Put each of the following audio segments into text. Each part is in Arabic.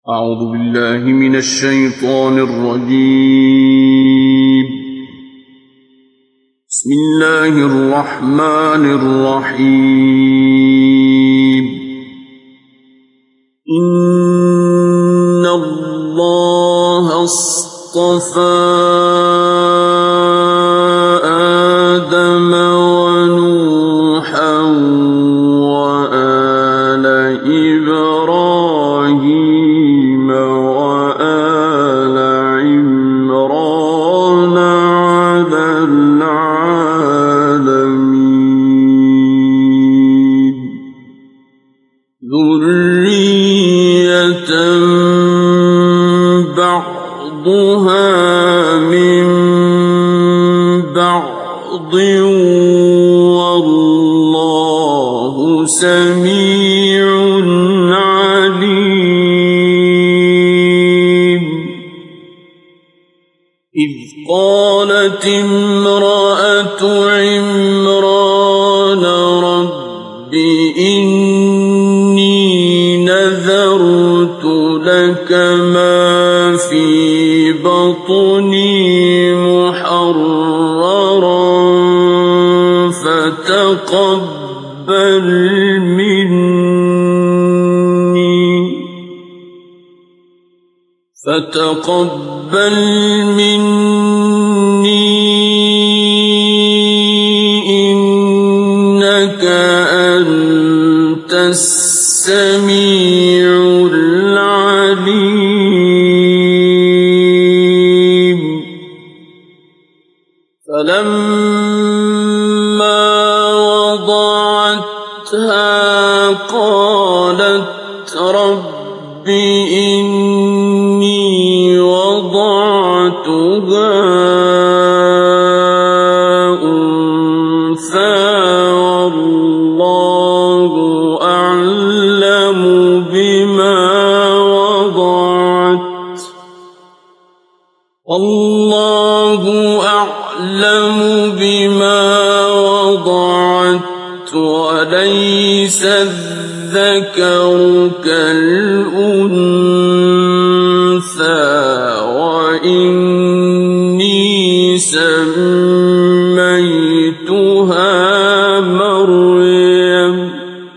أعوذ بالله من الشيطان الرجيم. بسم الله الرحمن الرحيم. إن الله اصطفى آدم ونوحا وآل إبراهيم وآل عمران على العالمين ذرية بعضها من بعض والله سميع عليم. إذ قالت امرأة عمران رب إني نذرت لك ما في بطني محررا فتقبل مني إنك أنت السميع العليم. فلما وضعتها قالت رب إني وضعتها أنثى والله أعلم بما وضعت وليس الذكر كالأنثى وإني سميتها مريم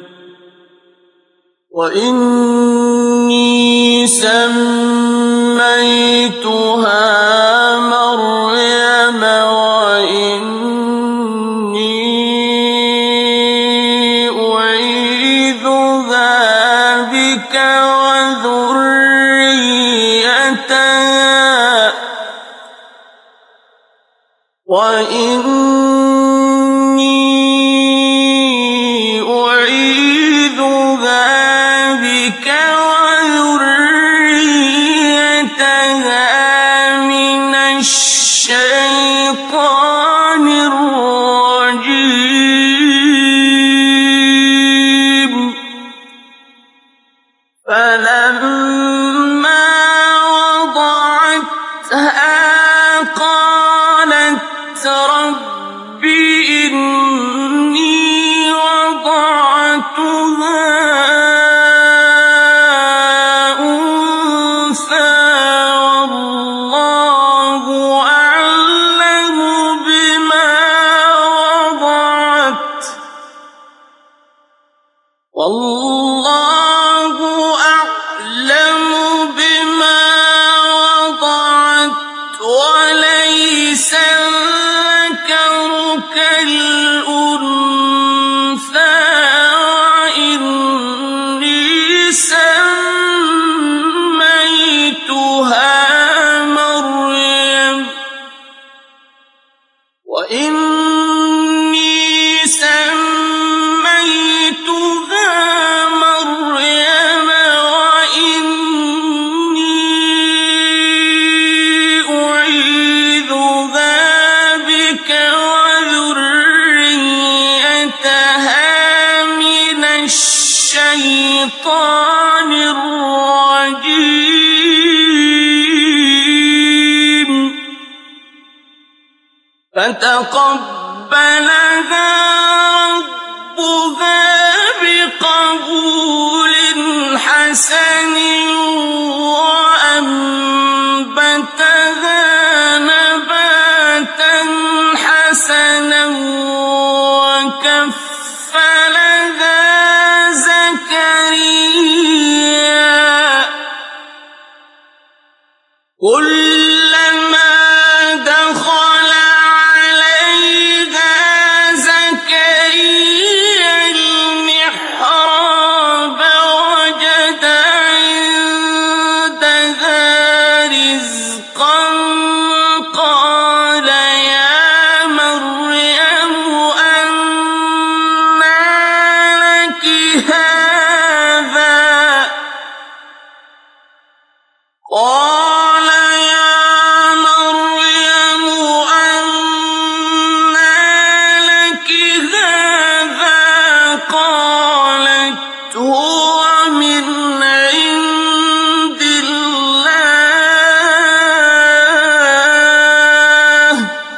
وإني أعيذها بك وذريتها من الشيطان الرجيم. فلما وضعتها قالت رب إني وضعتها أنثى والله أعلم بما وضعت وليس الذكر كالأنثى وإني سميتها مريم وإني أعيذها بك وذريتها من الشيطان الرجيم. فتقبلها ربها بقبول حسن كلما دخل عليها زكريا المحراب وجد عندها رزقا قال يا مريم أنى لك هذا قال يا مريم أنى لك هذا قالت هو من عند الله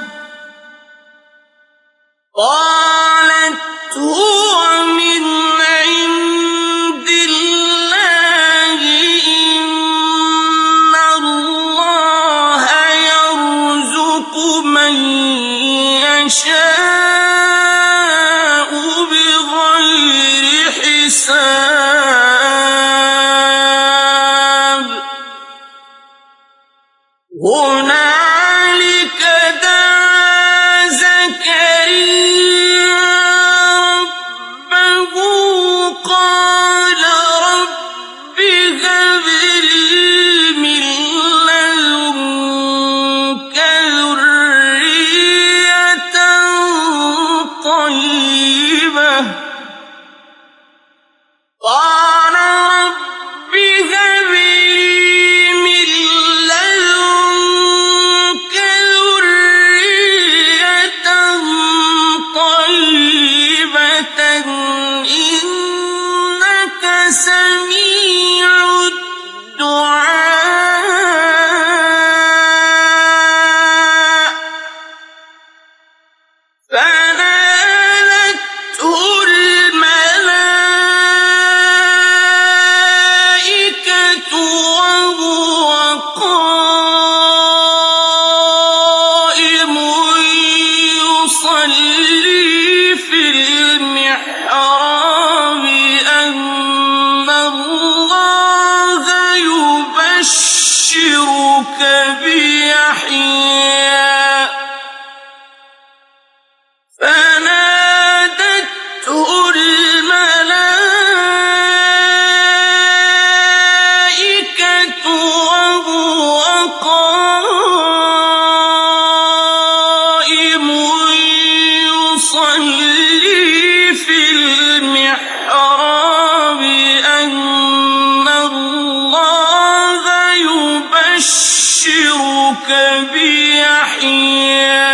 إن الله يرزق من يشاء بغير حساب هنالك دعا زكريا ربه قال رب هب لي من لدنك ذرية طيبة قال رب هب لي من لدنك ذرية طيبة إنك سميع الدعاء فنادته الملائكة وهو قائم يصلي في المحراب أن الله يبشرك بيحيى فنادته الملائكة وهو قائم يصلي في المحراب أن الله يبشرك بيحيى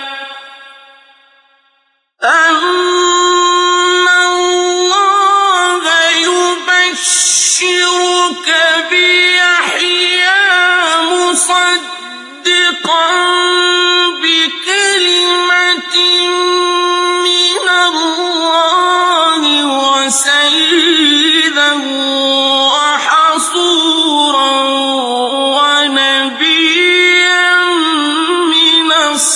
أن الله يبشرك بيحيى مصدقا بكلمة من الله وسيدا وحصورا ونبيا من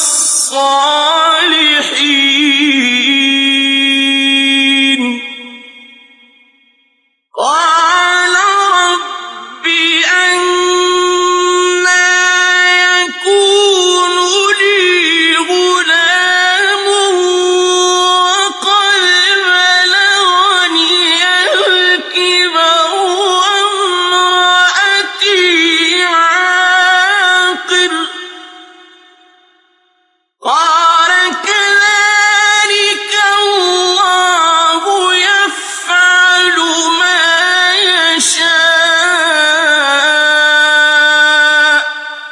الصالحين قال رب أنى يكون لي غلام وقد بلغني الكبر وامرأتي عاقر قال كذلك الله يفعل ما يشاء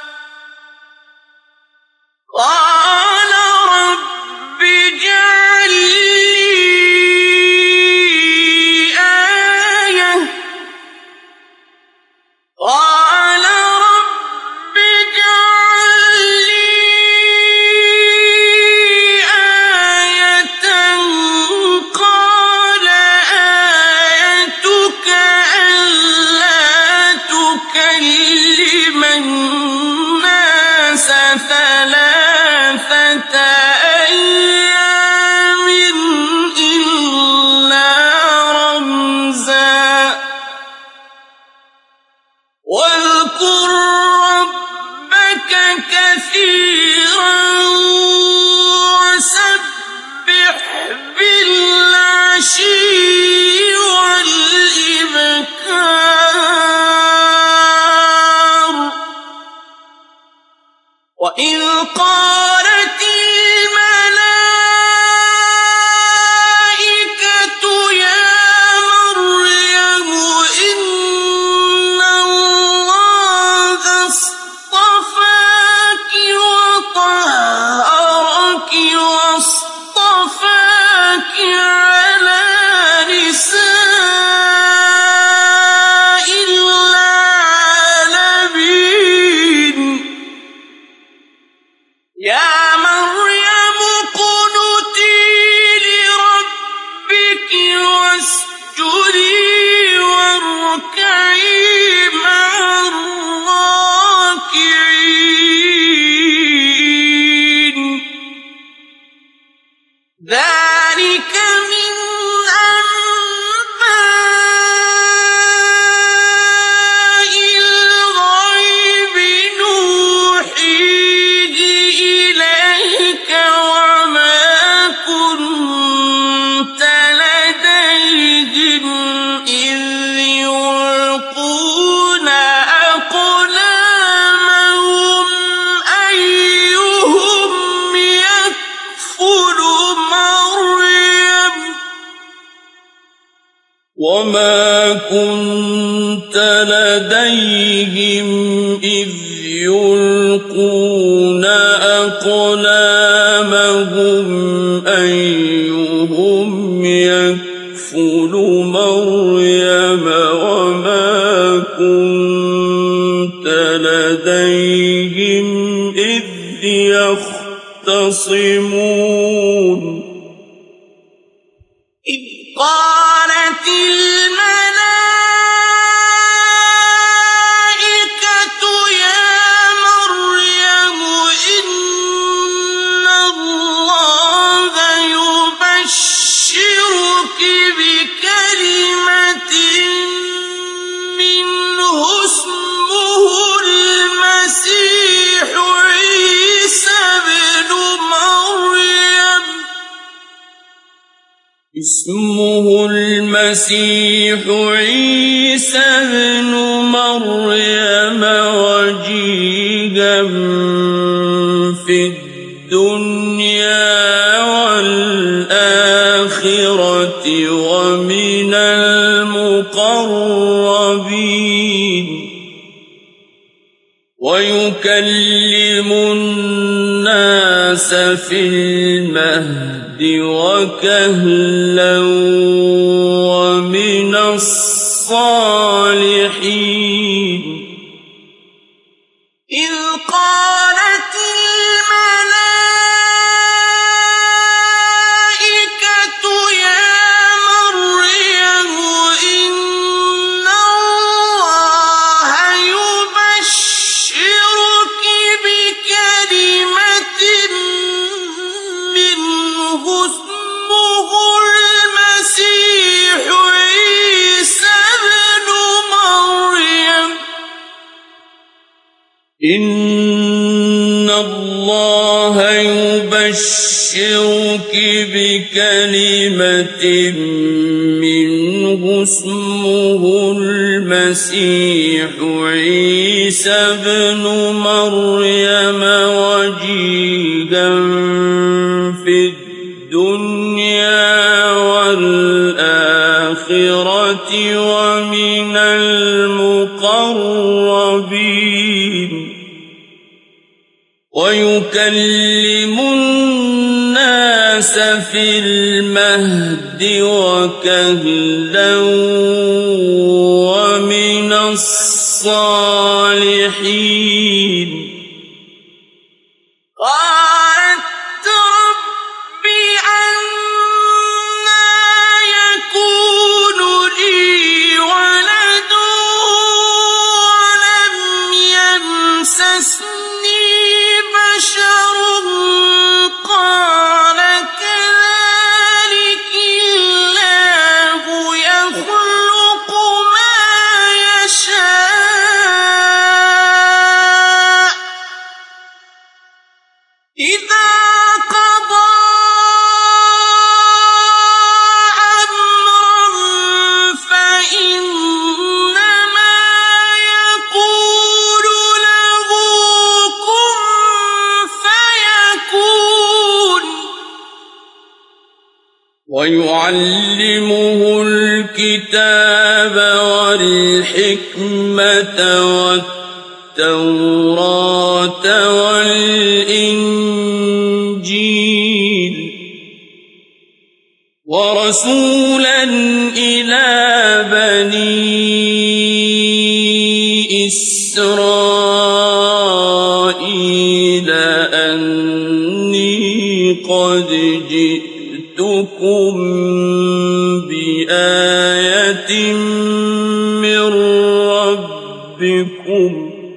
قال رب اجعل لي آية قال رب اجعل لي آية قال آيتك ألا تكلم الناس ثلاثة أيام إلا رمزا واذكر ربك ربك كثيرا وسبح بالعشي والإبكار وإذ قالت الملائكة يا مريم إن الله اصطفاك وطهرك واصطفاك على نساء العالمين يا مريم اقنتي لربك واسجدي واركعي مع الراكعين ذلك من أنباء الغيب نوحيه إليك وما كنت لديهم إذ يلقون أقلامهم أيهم يكفل مريم وما كنت لديهم إذ يلقون أقلامهم أيهم يكفل مريم وما كنت لديهم إذ يختصمون إذ قالت الملائكة يا مريم إن الله يبشرك بكلمة منه اسمه المسيح عيسى ابن مريم وجيها في الدنيا والآخرة ومن المقربين ويكلم الناس في المهد وكهلا ومن الصالحين إذ قالت الملائكة يا مريم إن الله يبشرك بكلمة منه اسمه المسيح عيسى ابن مريم إن الله يبشرك بكلمة منه اسمه المسيح عيسى ابن مريم وجيها في الدنيا والآخرة ومن المقربين ويكلم الناس في المهد وكهلا ومن الصالحين قالت رب أنى يكون لي ولد ولم يمسسني بشر قال كذلك الله يخلق ما يشاء ويعلمه الكتاب والحكمة والتوراة والإنجيل ورسولا إلى بني إسرائيل أني قد جئتكم بآية من ربكم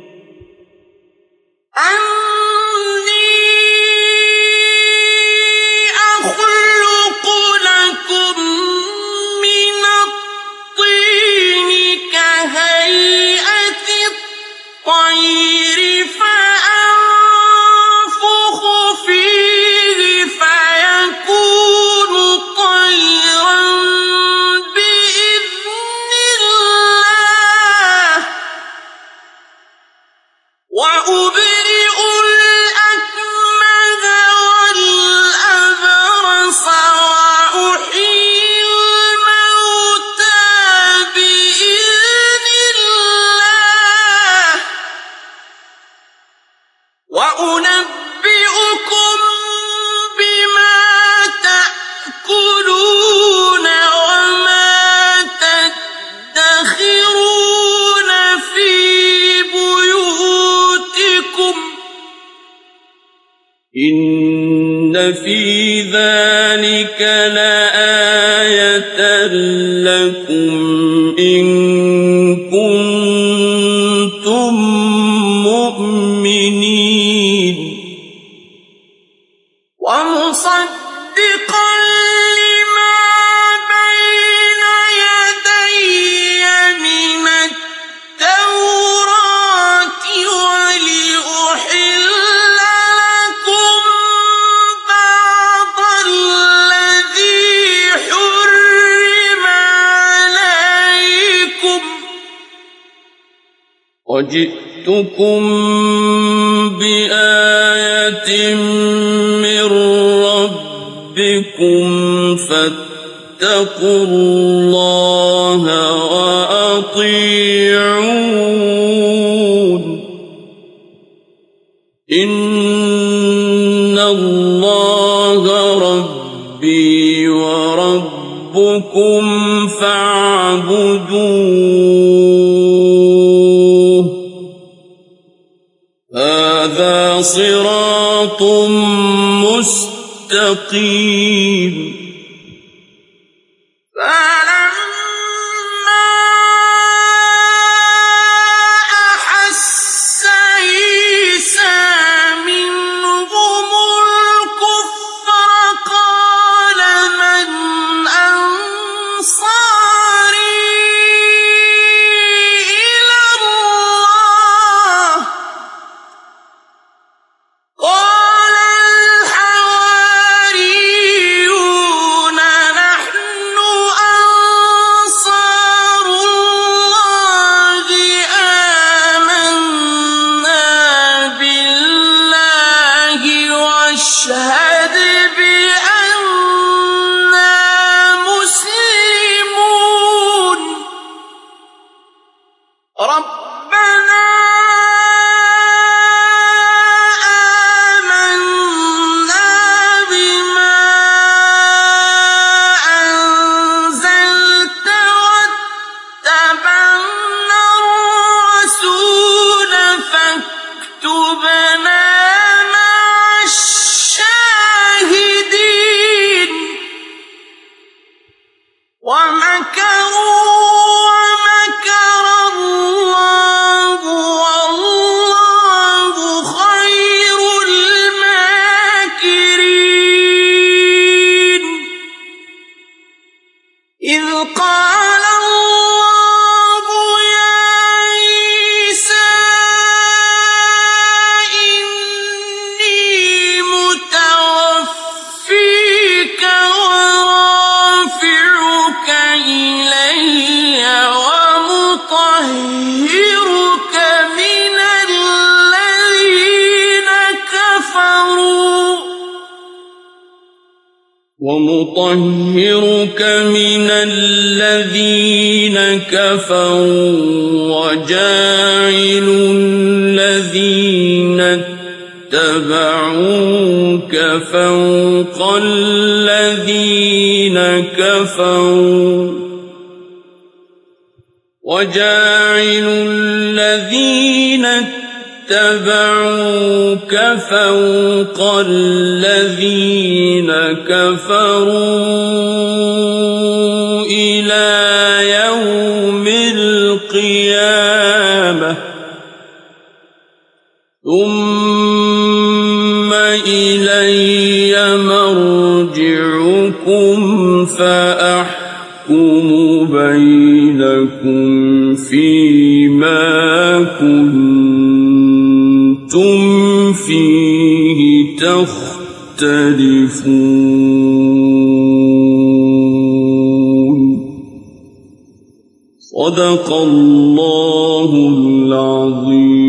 وأنبئكم بما تأكلون وما تدخرون في بيوتكم إن في ذلك لآية لكم إن كنتم مؤمنين ومصدقا لما بين يدي من التوراة ولأحل لكم بعض الذي حرم عليكم وجئتكم بآية من ربكم فاتقوا الله وأطيعون إن الله ربي وربكم فاعبدوه هذا صراط مستقيم فلما أحس عيسى منهم الكفر قال من أنصاري إلى الله قال الحواريون وأطهرك من الذين كفروا وجاعل الذين اتبعوك فوق الذين كفروا اتبعوك فوق الذين كفروا إلى يوم القيامة ثم إلي مرجعكم فأحكم بينكم فيما كنتم فيه تختلفون. صدق الله العظيم.